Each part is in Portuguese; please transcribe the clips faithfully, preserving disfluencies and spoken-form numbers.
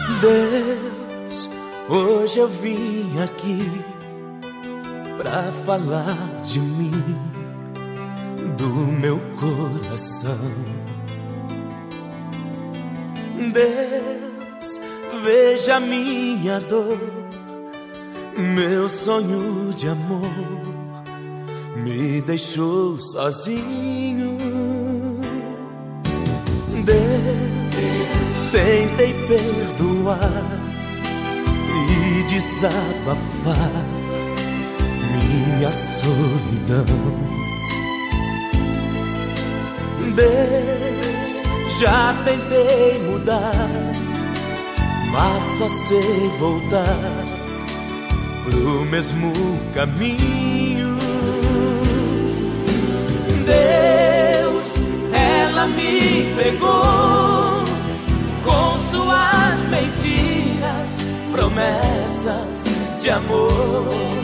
Deus, hoje eu vim aqui pra falar de mim, do meu coração. Deus, veja minha dor, meu sonho de amor me deixou sozinho. Deus, tentei perdoar e desabafar minha solidão. Deus, já tentei mudar, mas só sei voltar pro mesmo caminho. Deus, ela me pegou com suas mentiras, promessas de amor.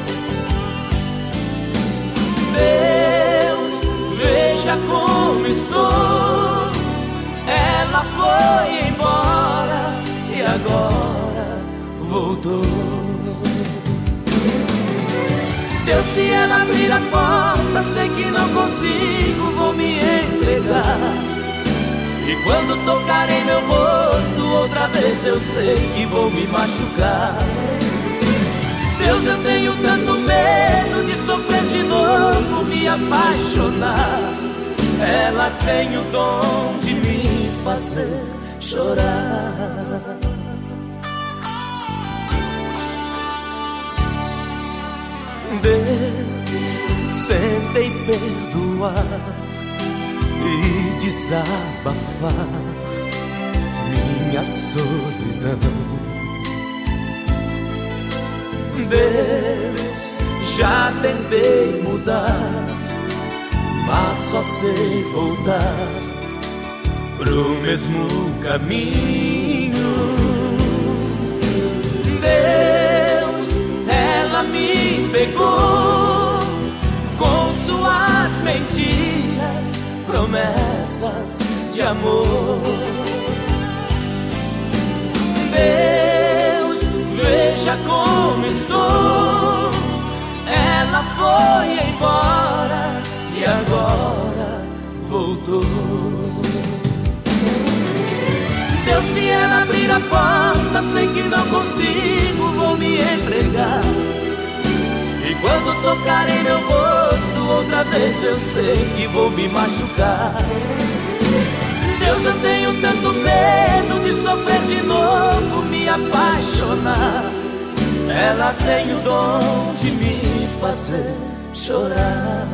Deus, veja como estou. Ela foi embora e agora voltou. Deus, se ela abrir a porta, sei que não consigo, vou me entregar. E quando tocar em meu rosto outra vez, eu sei que vou me machucar. Deus, eu tenho tanto medo de sofrer de novo, me apaixonar. Ela tem o dom de me fazer chorar. Deus, tentei perdoar e desabafar minha solidão. Deus, já tentei mudar, mas só sei voltar pro mesmo caminho. Deus, ela me pegou com suas mentiras, promessas de amor. Deus, veja como estou. Ela foi embora e agora voltou. Deus, se ela abrir a porta, sei que não consigo, vou me entregar. E quando tocar em meu rosto outra vez, eu sei que vou me machucar. Deus, eu tenho tanto medo de sofrer de novo, me apaixonar. Ela tem o dom de me fazer chorar.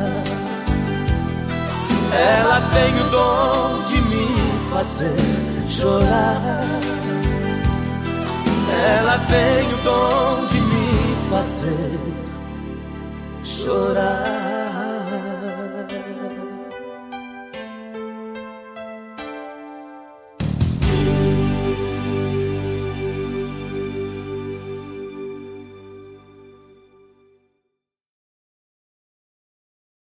Ela tem o dom de me fazer chorar. Ela tem o dom de me fazer chorar.